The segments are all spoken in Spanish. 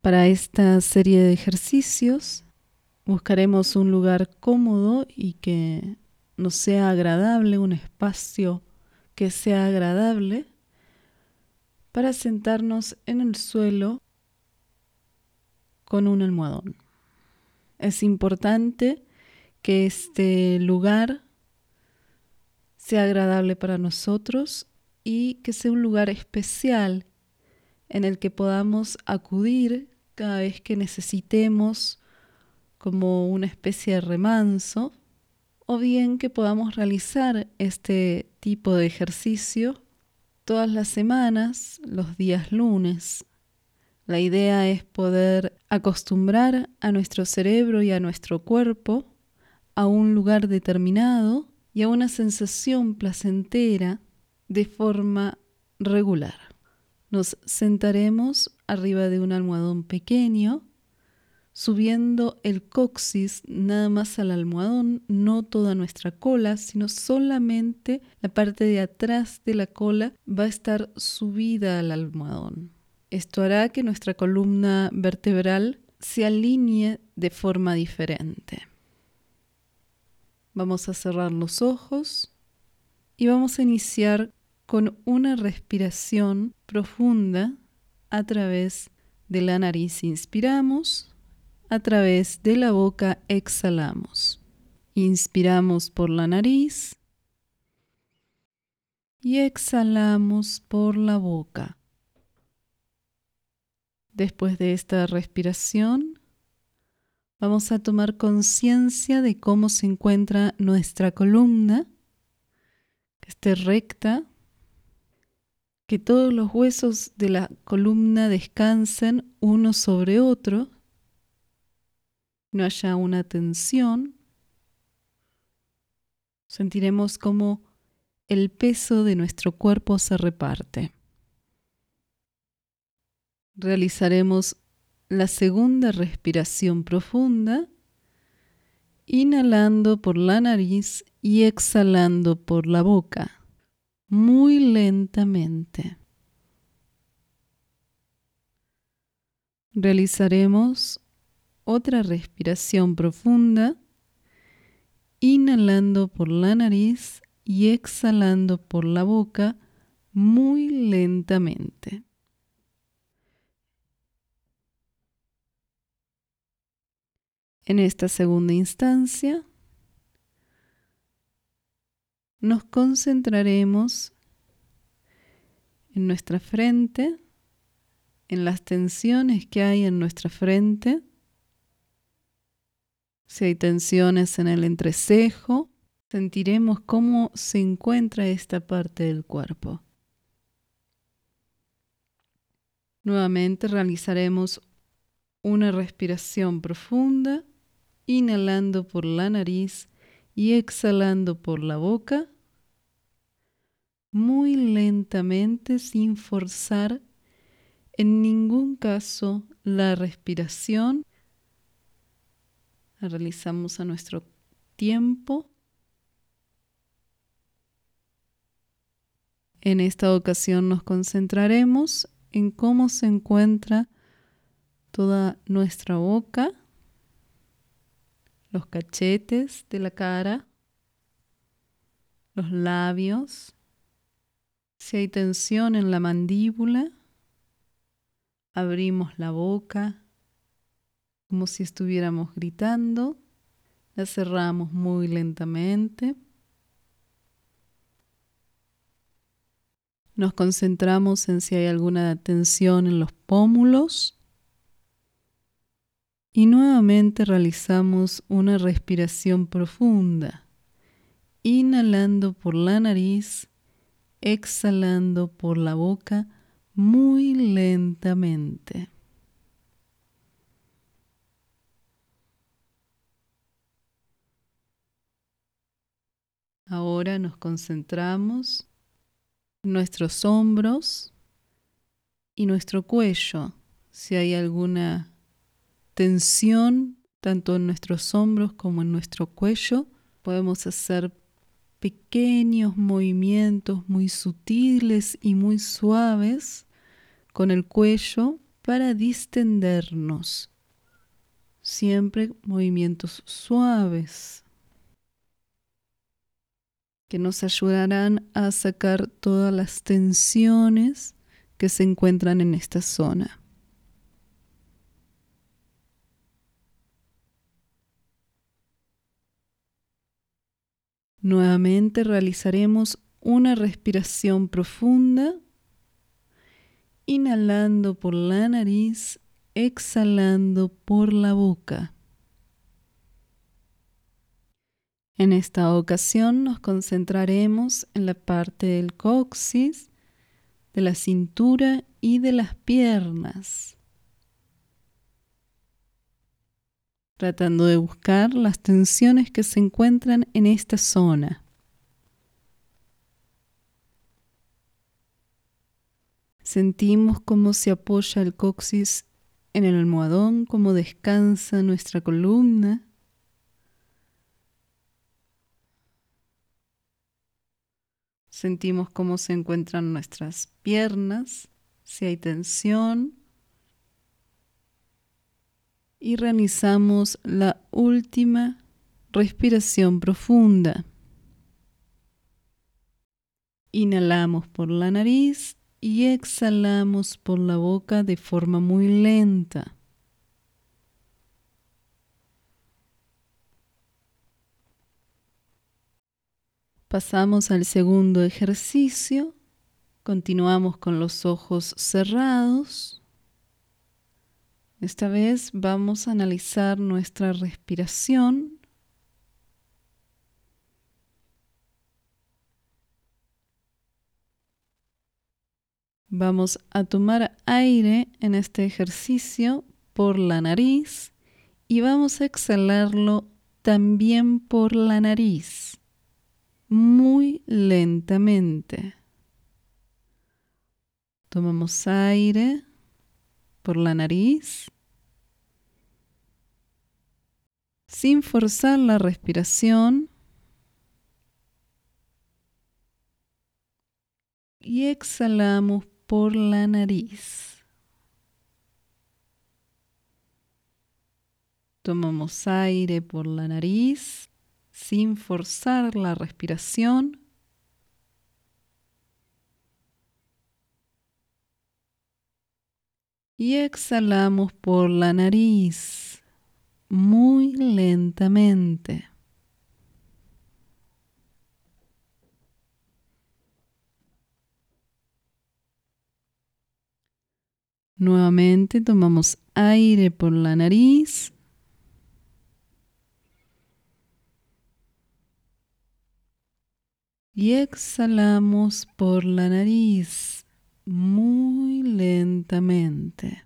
Para esta serie de ejercicios buscaremos un lugar cómodo y que nos sea agradable, un espacio que sea agradable para sentarnos en el suelo con un almohadón. Es importante que este lugar sea agradable para nosotros y que sea un lugar especial en el que podamos acudir cada vez que necesitemos, como una especie de remanso, o bien que podamos realizar este tipo de ejercicio todas las semanas, los días lunes. La idea es poder acostumbrar a nuestro cerebro y a nuestro cuerpo a un lugar determinado y a una sensación placentera de forma regular. Nos sentaremos arriba de un almohadón pequeño, subiendo el coxis nada más al almohadón, no toda nuestra cola, sino solamente la parte de atrás de la cola va a estar subida al almohadón. Esto hará que nuestra columna vertebral se alinee de forma diferente. Vamos a cerrar los ojos y vamos a iniciar con una respiración profunda a través de la nariz. Inspiramos, a través de la boca exhalamos. Inspiramos por la nariz y exhalamos por la boca. Después de esta respiración, vamos a tomar conciencia de cómo se encuentra nuestra columna, que esté recta, que todos los huesos de la columna descansen uno sobre otro, no haya una tensión. Sentiremos cómo el peso de nuestro cuerpo se reparte. Realizaremos la segunda respiración profunda, inhalando por la nariz y exhalando por la boca, muy lentamente. Realizaremos otra respiración profunda, inhalando por la nariz y exhalando por la boca, muy lentamente. En esta segunda instancia, nos concentraremos en nuestra frente, en las tensiones que hay en nuestra frente. Si hay tensiones en el entrecejo, sentiremos cómo se encuentra esta parte del cuerpo. Nuevamente realizaremos una respiración profunda, inhalando por la nariz y exhalando por la boca, muy lentamente, sin forzar en ningún caso la respiración. La realizamos a nuestro tiempo. En esta ocasión nos concentraremos en cómo se encuentra toda nuestra boca, los cachetes de la cara, los labios, si hay tensión en la mandíbula, abrimos la boca como si estuviéramos gritando, la cerramos muy lentamente. Nos concentramos en si hay alguna tensión en los pómulos y nuevamente realizamos una respiración profunda, inhalando por la nariz, exhalando por la boca muy lentamente. Ahora nos concentramos en nuestros hombros y nuestro cuello. Si hay alguna tensión tanto en nuestros hombros como en nuestro cuello, podemos hacer pequeños movimientos muy sutiles y muy suaves con el cuello para distendernos. Siempre movimientos suaves que nos ayudarán a sacar todas las tensiones que se encuentran en esta zona. Nuevamente realizaremos una respiración profunda, inhalando por la nariz, exhalando por la boca. En esta ocasión nos concentraremos en la parte del coxis, de la cintura y de las piernas, tratando de buscar las tensiones que se encuentran en esta zona. Sentimos cómo se apoya el coxis en el almohadón, cómo descansa nuestra columna. Sentimos cómo se encuentran nuestras piernas, si hay tensión. Y realizamos la última respiración profunda. Inhalamos por la nariz y exhalamos por la boca de forma muy lenta. Pasamos al segundo ejercicio. Continuamos con los ojos cerrados. Esta vez vamos a analizar nuestra respiración. Vamos a tomar aire en este ejercicio por la nariz y vamos a exhalarlo también por la nariz, muy lentamente. Tomamos aire por la nariz, sin forzar la respiración, y exhalamos por la nariz. Tomamos aire por la nariz, sin forzar la respiración. Y exhalamos por la nariz, muy lentamente. Nuevamente tomamos aire por la nariz. Y exhalamos por la nariz, muy lentamente.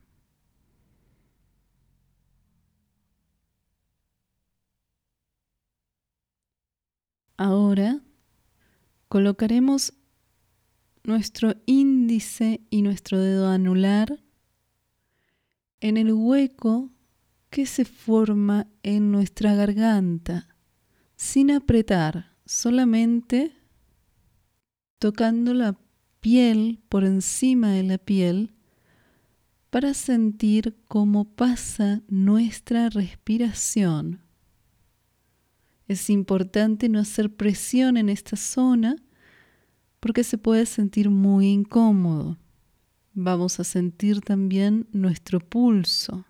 Ahora colocaremos nuestro índice y nuestro dedo anular en el hueco que se forma en nuestra garganta, sin apretar, solamente tocando la piel por encima de la piel para sentir cómo pasa nuestra respiración. Es importante no hacer presión en esta zona porque se puede sentir muy incómodo. Vamos a sentir también nuestro pulso,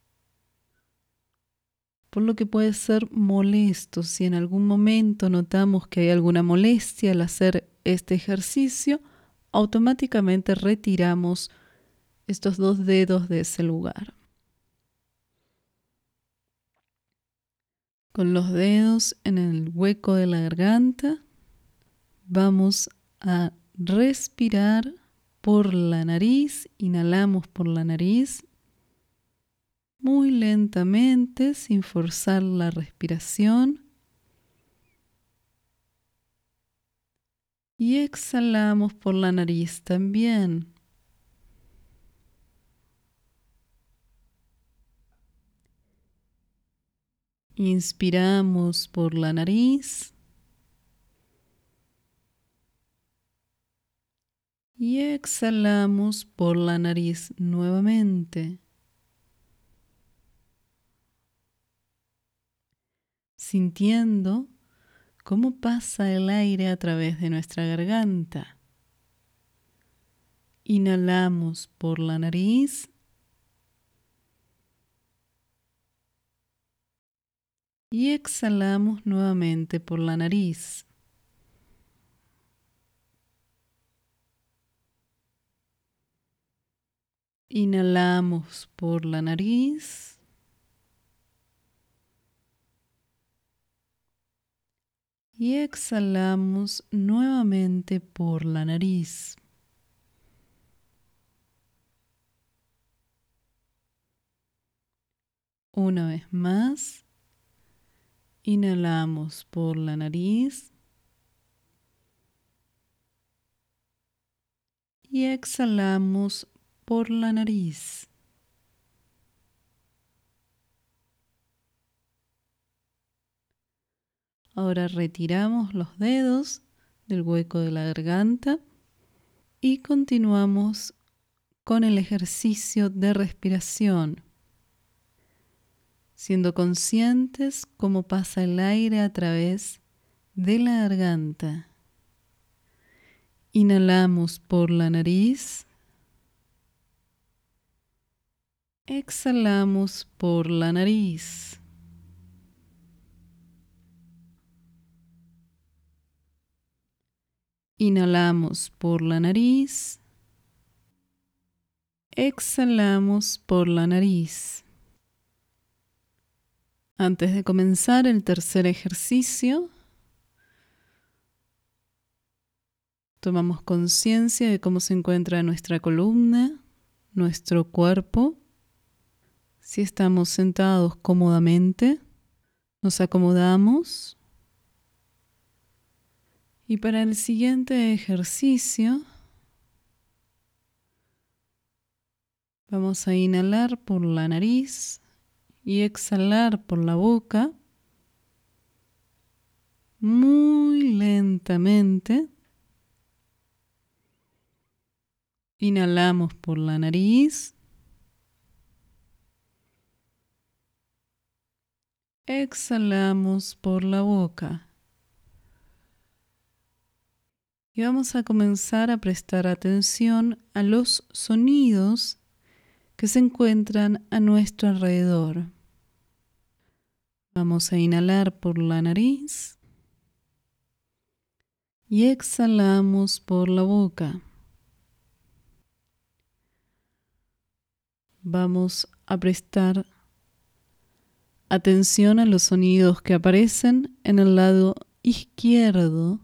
por lo que puede ser molesto. Si en algún momento notamos que hay alguna molestia al hacer este ejercicio, automáticamente retiramos estos dos dedos de ese lugar. Con los dedos en el hueco de la garganta, vamos a respirar por la nariz. Inhalamos por la nariz muy lentamente, sin forzar la respiración. Y exhalamos por la nariz también. Inspiramos por la nariz. Y exhalamos por la nariz nuevamente, sintiendo cómo pasa el aire a través de nuestra garganta. Inhalamos por la nariz y exhalamos nuevamente por la nariz. Inhalamos por la nariz y exhalamos nuevamente por la nariz. Una vez más, inhalamos por la nariz y exhalamos por la nariz. Ahora retiramos los dedos del hueco de la garganta y continuamos con el ejercicio de respiración, siendo conscientes cómo pasa el aire a través de la garganta. Inhalamos por la nariz, exhalamos por la nariz. Inhalamos por la nariz, exhalamos por la nariz. Antes de comenzar el tercer ejercicio, tomamos conciencia de cómo se encuentra nuestra columna, nuestro cuerpo. Si estamos sentados cómodamente, nos acomodamos. Y para el siguiente ejercicio, vamos a inhalar por la nariz y exhalar por la boca muy lentamente. Inhalamos por la nariz, exhalamos por la boca. Y vamos a comenzar a prestar atención a los sonidos que se encuentran a nuestro alrededor. Vamos a inhalar por la nariz y exhalamos por la boca. Vamos a prestar atención a los sonidos que aparecen en el lado izquierdo.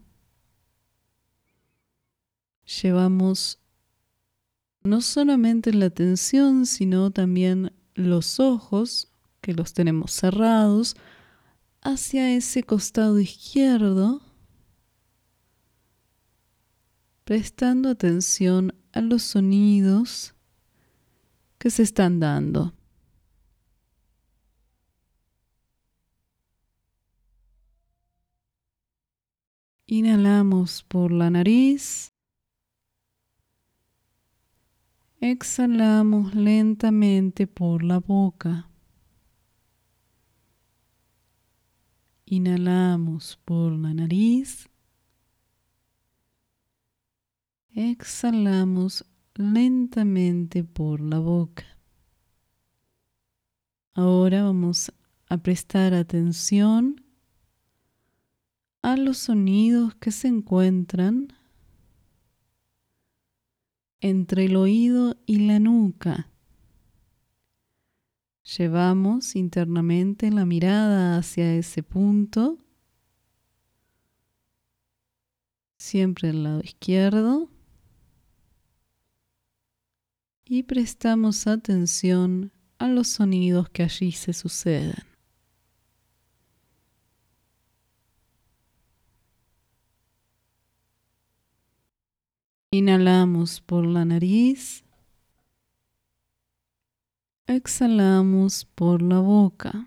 Llevamos no solamente la atención, sino también los ojos, que los tenemos cerrados, hacia ese costado izquierdo, prestando atención a los sonidos que se están dando. Inhalamos por la nariz, exhalamos lentamente por la boca. Inhalamos por la nariz, exhalamos lentamente por la boca. Ahora vamos a prestar atención a los sonidos que se encuentran entre el oído y la nuca. Llevamos internamente la mirada hacia ese punto, siempre al lado izquierdo, y prestamos atención a los sonidos que allí se suceden. Inhalamos por la nariz, exhalamos por la boca,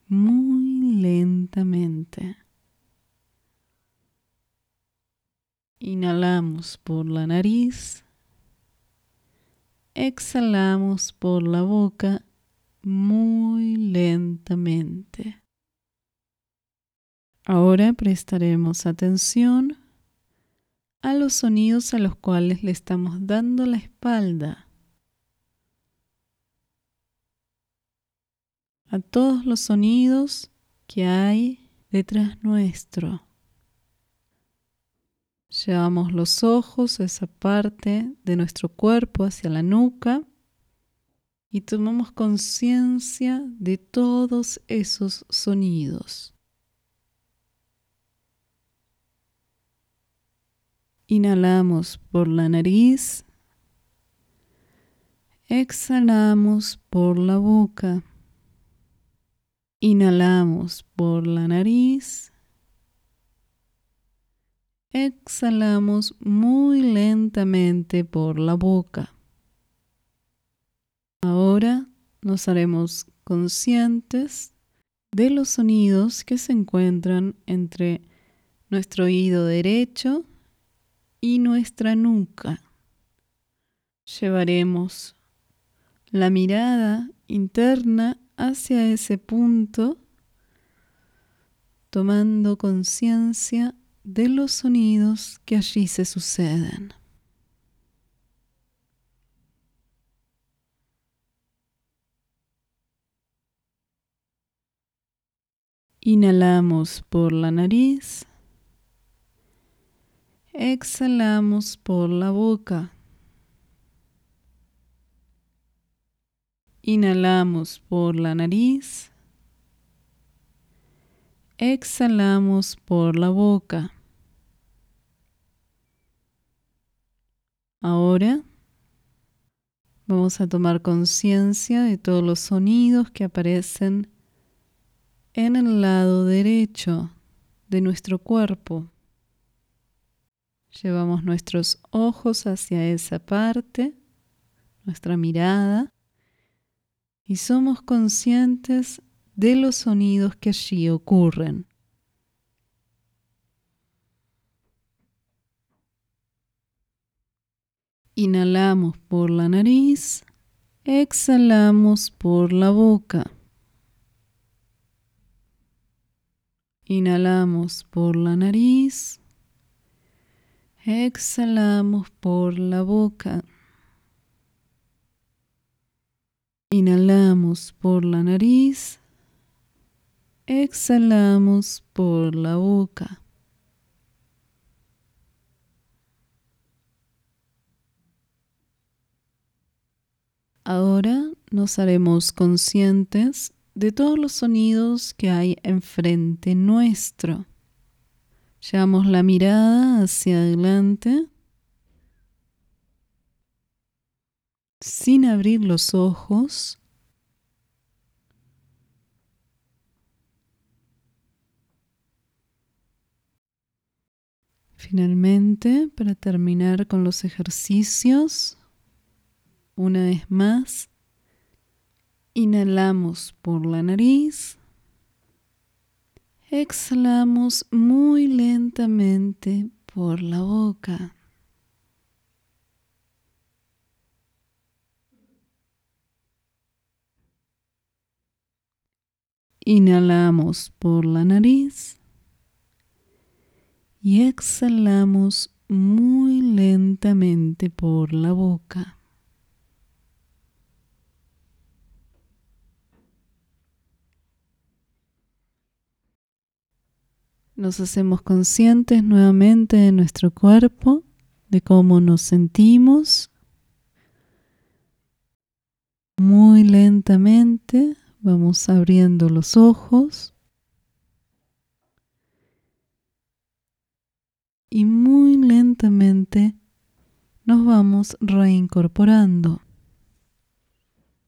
muy lentamente. Inhalamos por la nariz, exhalamos por la boca muy lentamente. Ahora prestaremos atención a los sonidos a los cuales le estamos dando la espalda. A todos los sonidos que hay detrás nuestro. Llevamos los ojos a esa parte de nuestro cuerpo, hacia la nuca, y tomamos conciencia de todos esos sonidos. Inhalamos por la nariz, exhalamos por la boca. Inhalamos por la nariz, exhalamos muy lentamente por la boca. Ahora nos haremos conscientes de los sonidos que se encuentran entre nuestro oído derecho y nuestra nuca. Llevaremos la mirada interna hacia ese punto, tomando conciencia de los sonidos que allí se suceden. Inhalamos por la nariz, exhalamos por la boca. Inhalamos por la nariz, exhalamos por la boca. Ahora vamos a tomar conciencia de todos los sonidos que aparecen en el lado derecho de nuestro cuerpo. Llevamos nuestros ojos hacia esa parte, nuestra mirada, y somos conscientes de los sonidos que allí ocurren. Inhalamos por la nariz, exhalamos por la boca. Inhalamos por la nariz, exhalamos por la boca. Inhalamos por la nariz, exhalamos por la boca. Ahora nos haremos conscientes de todos los sonidos que hay enfrente nuestro. Llevamos la mirada hacia adelante, sin abrir los ojos. Finalmente, para terminar con los ejercicios, una vez más, inhalamos por la nariz, exhalamos muy lentamente por la boca. Inhalamos por la nariz y exhalamos muy lentamente por la boca. Nos hacemos conscientes nuevamente de nuestro cuerpo, de cómo nos sentimos. Muy lentamente vamos abriendo los ojos y muy lentamente nos vamos reincorporando.